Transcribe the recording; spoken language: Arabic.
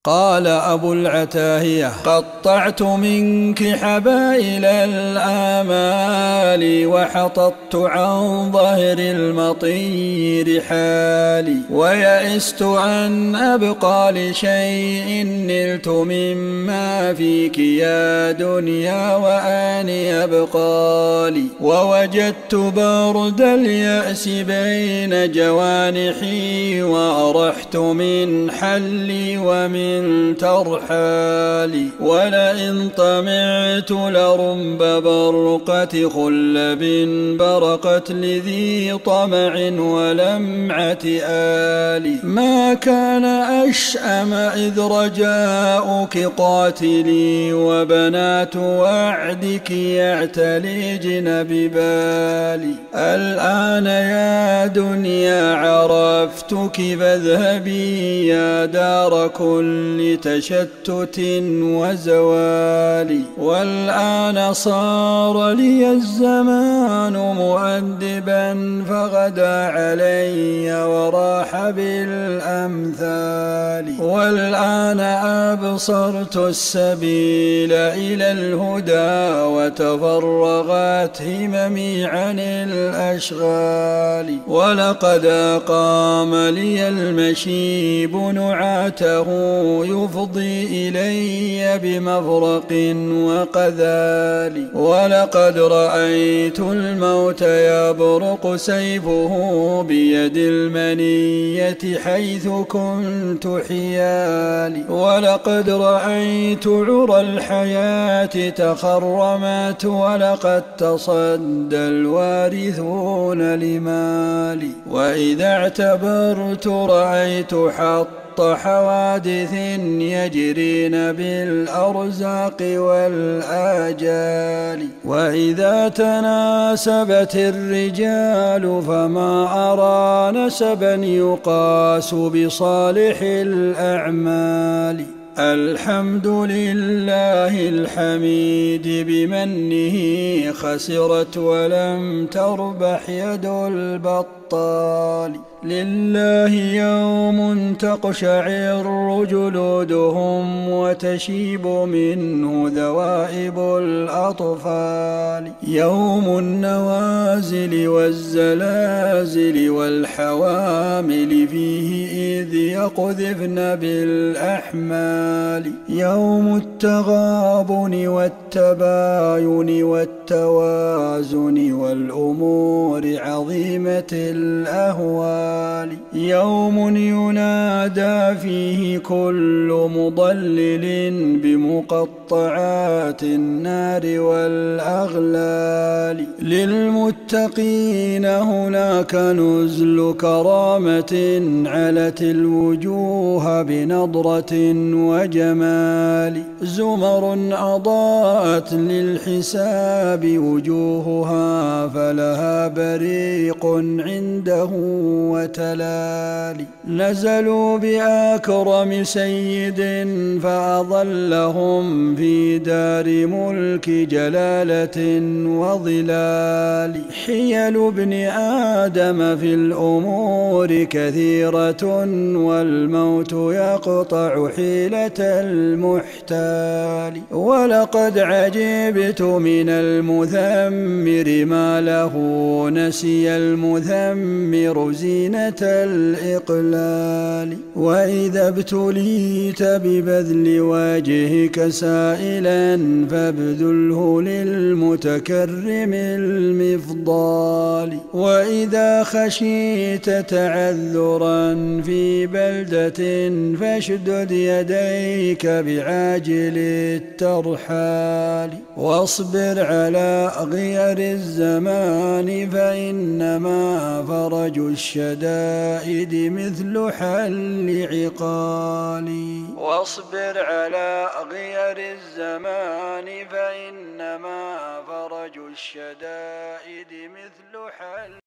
قال أبو العتاهية: قطعت منك حبائل الآمال، وحططت عن ظهر المطير حالي، ويئست أن أبقى لشيء نلت مما فيك يا دنيا وأني أبقى لي، ووجدت برد اليأس بين جوانحي، وأرحت من حلي ومن ترحالي، ولئن طمعت لرب برقة خلب برقت لذي طمع ولمعة آلي، ما كان أشأم إذ رجاؤك قاتلي، وبنات وعدك يعتلجن ببالي، الآن يا دنيا عرفتك فاذهبي يا دار كل تشتت وزوال، والآن صار لي الزمان مؤدبا فغدا علي وراح بالأمثال، والآن أبصرت السبيل إلى الهدى وتفرغت هممي عن الأشغال، ولقد أقام لي المشيب نعاته يفضي إلي بمفرق وقذال، ولقد رأيت الموت يبرق سيفه بيد المنية حيث كنت حيالي، ولقد رأيت عرى الحياة تخرمت، ولقد تصدى الوارثون لمالي، وإذا اعتبرت رأيت حط حوادث يجرين بالأرزاق والآجال، وإذا تناسبت الرجال فما أرى نسبا يقاس بصالح الأعمال، الحمد لله الحميد بمنه خسرت ولم تربح يد البطال، لله يوم تقشعر جلودهم وتشيب منه ذوائب الأطفال، يوم النوازل والزلازل والحوامل فيه إذ يقذفن بالأحمال، يوم التغابن والتباين والتوازن والأمور عظيمة الأهوال، يوم ينادى فيه كل مضلل بمقطعات النار والأغلال، للمتقين هناك نزل كرامة علت الوجوه بنضرة وجمال، زمر أضاءت للحساب وجوهها فلها بريق عنده وتلالي، نزلوا بأكرم سيد فأظلهم في دار ملك جلالة وظلال، حيل ابن آدم في الأمور كثيرة والموت يقطع حيلة المحتال، ولقد عجبت من المثمر ما له نسي المثمر زينة الإقلال، وإذا ابتليت ببذل وجهك سائلا فابذله للمتكرم المفضال، وإذا خشيت تعذرا في بلدة فاشدد يديك بعاجل الترحال، واصبر على غير الزمان فإنما فرج الشدائد مثل حل عقالي، واصبر على غير الزمان فإنما فرج الشدائد مثل حل